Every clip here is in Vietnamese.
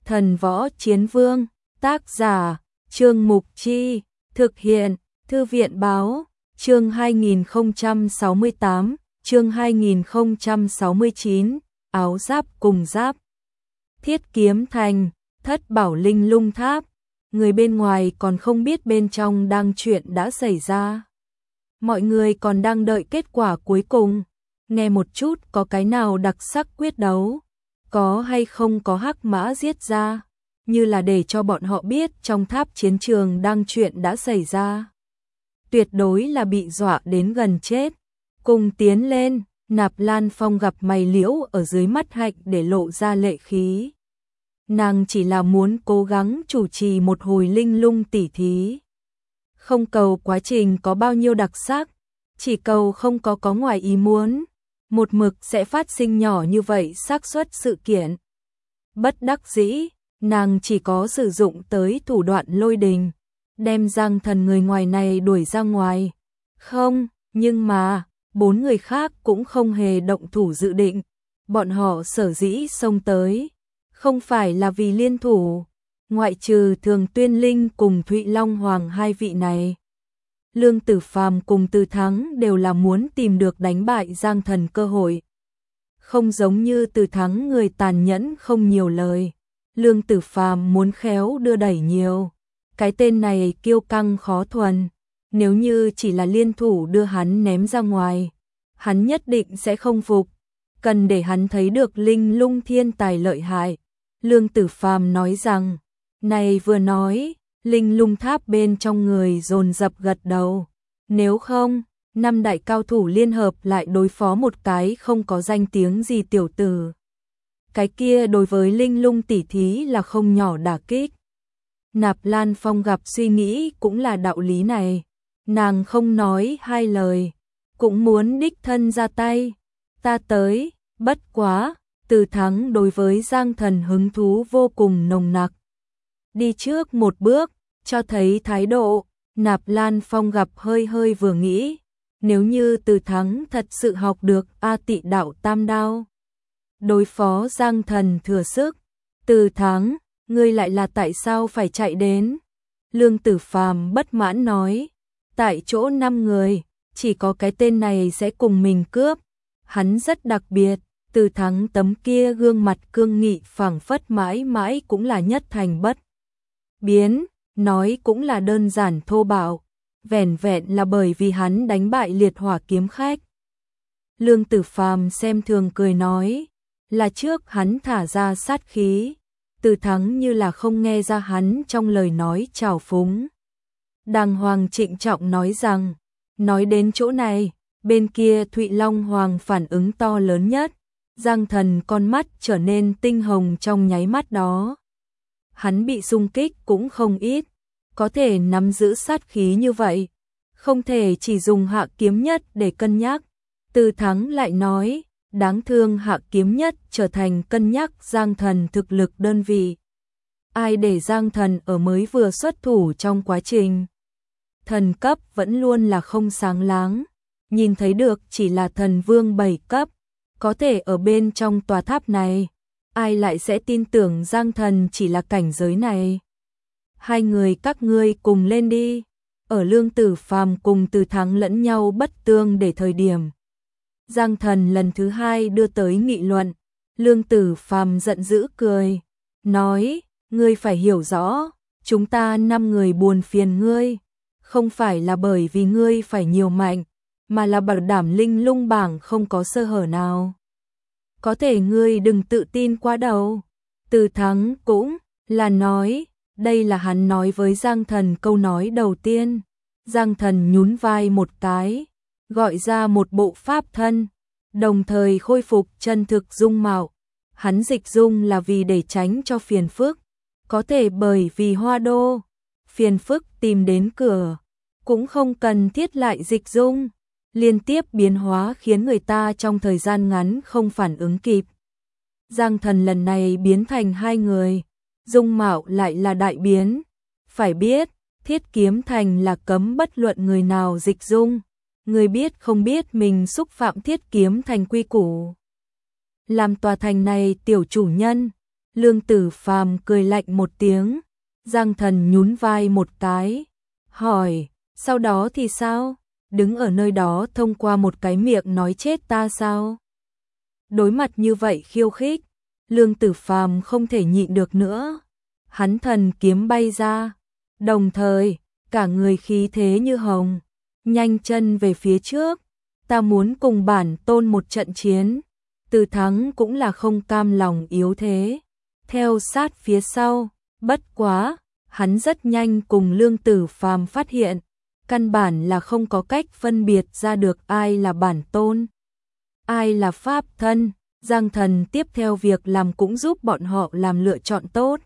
Thần Võ Chiến Vương, tác giả, Trương Mục Chi, thực hiện, Thư viện Báo, chương 2068, chương 2069, áo giáp cùng giáp. Thiết Kiếm Thành, Thất Bảo Linh Lung Tháp, người bên ngoài còn không biết bên trong đang chuyện đã xảy ra. Mọi người còn đang đợi kết quả cuối cùng, nghe một chút có cái nào đặc sắc quyết đấu, có hay không có hắc mã giết ra, như là để cho bọn họ biết trong tháp chiến trường đang chuyện đã xảy ra. Tuyệt đối là bị dọa đến gần chết. Cùng tiến lên, Nạp Lan Phong gặp mày liễu ở dưới mắt hạnh để lộ ra lệ khí. Nàng chỉ là muốn cố gắng chủ trì một hồi linh lung tỉ thí. Không cầu quá trình có bao nhiêu đặc sắc, chỉ cầu không có ngoài ý muốn. Một mực sẽ phát sinh nhỏ như vậy xác suất sự kiện. Bất đắc dĩ, nàng chỉ có sử dụng tới thủ đoạn lôi đình, đem Giang Thần người ngoài này đuổi ra ngoài. Không, nhưng mà, 4 người khác cũng không hề động thủ dự định. Bọn họ sở dĩ xông tới, không phải là vì liên thủ, ngoại trừ Thường Tuyên Linh cùng Thụy Long Hoàng hai vị này. Lương Tử Phàm cùng Từ Thắng đều là muốn tìm được đánh bại Giang Thần cơ hội. Không giống như Từ Thắng người tàn nhẫn không nhiều lời, Lương Tử Phàm muốn khéo đưa đẩy nhiều. Cái tên này kiêu căng khó thuần, nếu như chỉ là liên thủ đưa hắn ném ra ngoài, hắn nhất định sẽ không phục, cần để hắn thấy được linh lung thiên tài lợi hại. Lương Tử Phàm nói rằng, này vừa nói, linh lung tháp bên trong người dồn dập gật đầu. Nếu không, 5 đại cao thủ liên hợp lại đối phó một cái không có danh tiếng gì tiểu tử. Cái kia đối với linh lung tỷ thí là không nhỏ đả kích. Nạp Lan Phong gặp suy nghĩ cũng là đạo lý này. Nàng không nói hai lời, cũng muốn đích thân ra tay. Ta tới, bất quá, Từ Thắng đối với Giang Thần hứng thú vô cùng nồng nặc. Đi trước một bước, cho thấy thái độ. Nạp Lan Phong gặp hơi vừa nghĩ, nếu như Từ Thắng thật sự học được A Tị Đạo Tam Đao, đối phó Giang Thần thừa sức. Từ Thắng, ngươi lại là tại sao phải chạy đến? Lương Tử Phàm bất mãn nói, tại chỗ 5 người, chỉ có cái tên này sẽ cùng mình cướp. Hắn rất đặc biệt, Từ Thắng tấm kia gương mặt cương nghị phảng phất mãi mãi cũng là nhất thành bất biến, nói cũng là đơn giản thô bạo, vẻn vẹn là bởi vì hắn đánh bại liệt hỏa kiếm khách. Lương Tử Phàm xem thường cười nói, là trước hắn thả ra sát khí. Từ Thắng như là không nghe ra hắn trong lời nói trào phúng. Đàng hoàng trịnh trọng nói rằng, nói đến chỗ này, bên kia Thụy Long Hoàng phản ứng to lớn nhất. Giang Thần con mắt trở nên tinh hồng trong nháy mắt đó. Hắn bị xung kích cũng không ít, có thể nắm giữ sát khí như vậy, không thể chỉ dùng hạ kiếm nhất để cân nhắc. Từ Thắng lại nói, đáng thương hạ kiếm nhất trở thành cân nhắc Giang Thần thực lực đơn vị. Ai để Giang Thần ở mới vừa xuất thủ trong quá trình thần cấp vẫn luôn là không sáng láng, nhìn thấy được chỉ là thần vương 7 cấp, có thể ở bên trong tòa tháp này, ai lại sẽ tin tưởng Giang Thần chỉ là cảnh giới này. Hai người các ngươi cùng lên đi. Ở Lương Tử Phàm cùng Từ Thắng lẫn nhau bất tương để thời điểm, Giang Thần lần thứ 2 đưa tới nghị luận. Lương Tử Phàm giận dữ cười, nói, ngươi phải hiểu rõ, chúng ta 5 người buồn phiền ngươi, không phải là bởi vì ngươi phải nhiều mạnh, mà là bảo đảm linh lung bảng không có sơ hở nào. Có thể ngươi đừng tự tin quá đầu. Từ Thắng cũng là nói, đây là hắn nói với Giang Thần câu nói đầu tiên. Giang Thần nhún vai một cái, gọi ra một bộ pháp thân, đồng thời khôi phục chân thực dung mạo. Hắn dịch dung là vì để tránh cho phiền phức, có thể bởi vì Hoa Đô, phiền phức tìm đến cửa, cũng không cần thiết lại dịch dung. Liên tiếp biến hóa khiến người ta trong thời gian ngắn không phản ứng kịp. Giang Thần lần này biến thành 2 người, dung mạo lại là đại biến. Phải biết, Thiết Kiếm Thành là cấm bất luận người nào dịch dung. Người biết không biết mình xúc phạm Thiết Kiếm Thành quy củ. Làm tòa thành này tiểu chủ nhân, Lương Tử Phàm cười lạnh một tiếng, Giang Thần nhún vai một cái, hỏi, sau đó thì sao? Đứng ở nơi đó thông qua một cái miệng nói chết ta sao? Đối mặt như vậy khiêu khích, Lương Tử Phàm không thể nhịn được nữa. Hắn thần kiếm bay ra, đồng thời, cả người khí thế như hồng, nhanh chân về phía trước. Ta muốn cùng bản tôn một trận chiến, Từ Thắng cũng là không cam lòng yếu thế, theo sát phía sau, bất quá, hắn rất nhanh cùng Lương Tử Phàm phát hiện, căn bản là không có cách phân biệt ra được ai là bản tôn, ai là pháp thân. Giang Thần tiếp theo việc làm cũng giúp bọn họ làm lựa chọn tốt.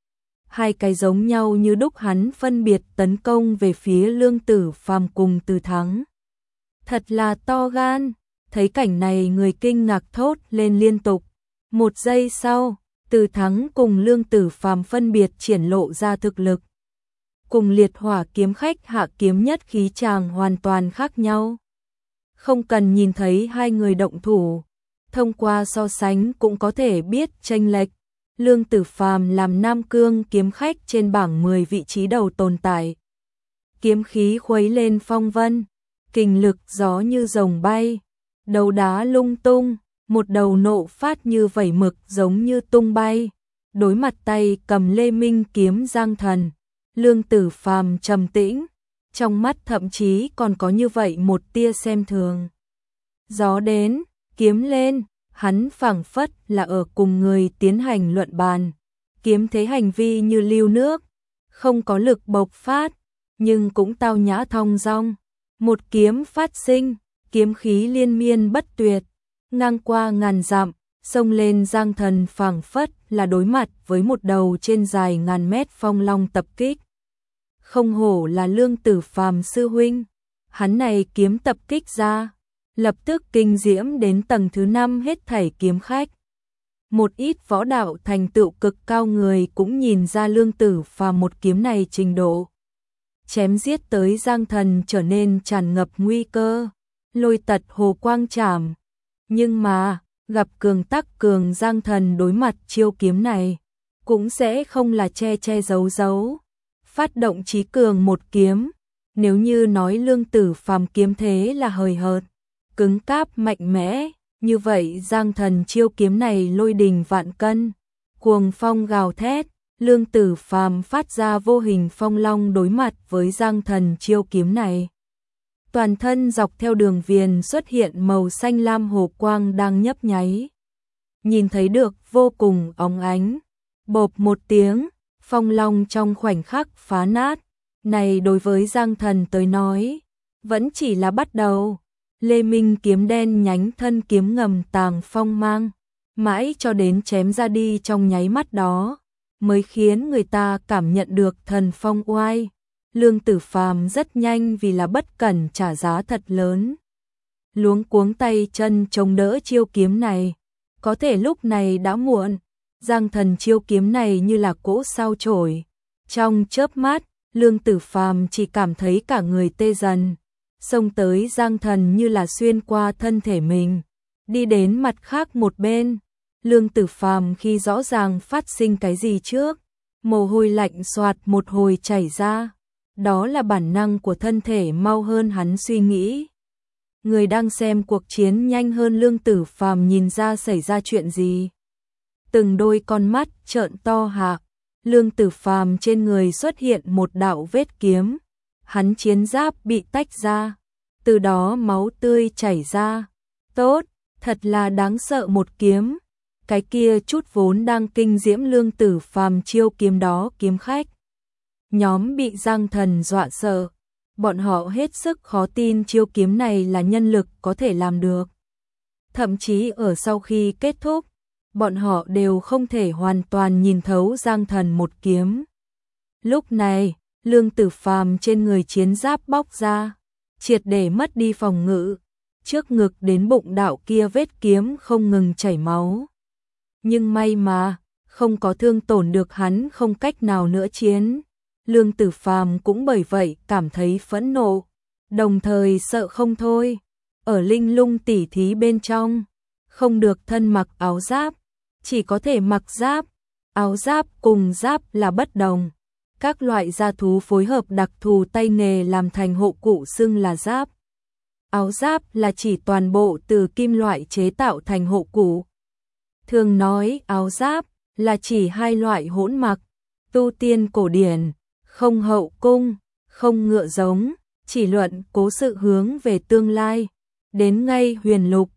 Hai cái giống nhau như đúc, hắn phân biệt tấn công về phía Lương Tử Phàm cùng Từ Thắng. Thật là to gan, thấy cảnh này người kinh ngạc thốt lên liên tục. Một giây sau, Từ Thắng cùng Lương Tử Phàm phân biệt triển lộ ra thực lực. Cùng Liệt Hỏa kiếm khách hạ kiếm nhất khí chàng hoàn toàn khác nhau. Không cần nhìn thấy hai người động thủ, thông qua so sánh cũng có thể biết chênh lệch. Lương Tử Phàm làm Nam Cương kiếm khách trên bảng 10 vị trí đầu tồn tại. Kiếm khí khuấy lên phong vân, kình lực gió như rồng bay, đầu đá lung tung, một đầu nộ phát như vẩy mực giống như tung bay. Đối mặt tay cầm Lê Minh kiếm Giang Thần, Lương Tử Phàm trầm tĩnh, trong mắt thậm chí còn có như vậy một tia xem thường. Gió đến, kiếm lên, hắn phảng phất là ở cùng người tiến hành luận bàn. Kiếm thế hành vi như lưu nước, không có lực bộc phát, nhưng cũng tao nhã thong dong. Một kiếm phát sinh, kiếm khí liên miên bất tuyệt, ngang qua ngàn dặm, xông lên. Giang Thần phảng phất là đối mặt với một đầu trên dài ngàn mét phong long tập kích. Không hổ là Lương Tử Phàm sư huynh, hắn này kiếm tập kích ra, lập tức kinh diễm đến tầng thứ 5 hết thảy kiếm khách. Một ít võ đạo thành tựu cực cao người cũng nhìn ra Lương Tử Phàm một kiếm này trình độ. Chém giết tới Giang Thần trở nên tràn ngập nguy cơ, lôi tật hồ quang trảm. Nhưng mà, gặp cường tắc cường, Giang Thần đối mặt chiêu kiếm này, cũng sẽ không là che che giấu giấu. Phát động chí cường một kiếm, nếu như nói Lương Tử Phàm kiếm thế là hời hợt, cứng cáp mạnh mẽ, như vậy Giang Thần chiêu kiếm này lôi đình vạn cân, cuồng phong gào thét. Lương Tử Phàm phát ra vô hình phong long đối mặt với Giang Thần chiêu kiếm này. Toàn thân dọc theo đường viền xuất hiện màu xanh lam hồ quang đang nhấp nháy. Nhìn thấy được vô cùng óng ánh. Bộp một tiếng, phong long trong khoảnh khắc phá nát. Này đối với Giang Thần tới nói, vẫn chỉ là bắt đầu. Lê Minh kiếm đen nhánh thân kiếm ngầm tàng phong mang, mãi cho đến chém ra đi trong nháy mắt đó, mới khiến người ta cảm nhận được thần phong oai. Lương Tử Phàm rất nhanh vì là bất cẩn trả giá thật lớn. Luống cuống tay chân chống đỡ chiêu kiếm này, có thể lúc này đã muộn. Giang Thần chiêu kiếm này như là cỗ sao chổi. Trong chớp mắt, Lương Tử Phàm chỉ cảm thấy cả người tê dần. Xông tới Giang Thần như là xuyên qua thân thể mình, đi đến mặt khác một bên. Lương Tử Phàm khi rõ ràng phát sinh cái gì trước, mồ hôi lạnh xoạt một hồi chảy ra. Đó là bản năng của thân thể mau hơn hắn suy nghĩ. Người đang xem cuộc chiến nhanh hơn Lương Tử Phàm nhìn ra xảy ra chuyện gì. Từng đôi con mắt trợn to hạ, Lương Tử Phàm trên người xuất hiện một đạo vết kiếm. Hắn chiến giáp bị tách ra, từ đó máu tươi chảy ra. Tốt, thật là đáng sợ một kiếm. Cái kia chút vốn đang kinh diễm Lương Tử Phàm chiêu kiếm đó kiếm khách. Nhóm bị Giang Thần dọa sợ, bọn họ hết sức khó tin chiêu kiếm này là nhân lực có thể làm được. Thậm chí ở sau khi kết thúc, bọn họ đều không thể hoàn toàn nhìn thấu Giang Thần một kiếm. Lúc này, Lương Tử Phàm trên người chiến giáp bóc ra, triệt để mất đi phòng ngự, trước ngực đến bụng đạo kia vết kiếm không ngừng chảy máu. Nhưng may mà, không có thương tổn được hắn, không cách nào nữa chiến. Lương Tử Phàm cũng bởi vậy cảm thấy phẫn nộ, đồng thời sợ không thôi. Ở linh lung tỉ thí bên trong, không được thân mặc áo giáp, chỉ có thể mặc giáp. Áo giáp cùng giáp là bất đồng. Các loại da thú phối hợp đặc thù tay nghề làm thành hộ cụ xưng là giáp. Áo giáp là chỉ toàn bộ từ kim loại chế tạo thành hộ cụ. Thường nói áo giáp là chỉ hai loại hỗn mặc, tu tiên cổ điển, không hậu cung, không ngựa giống, chỉ luận cố sự hướng về tương lai. Đến ngay huyền lục,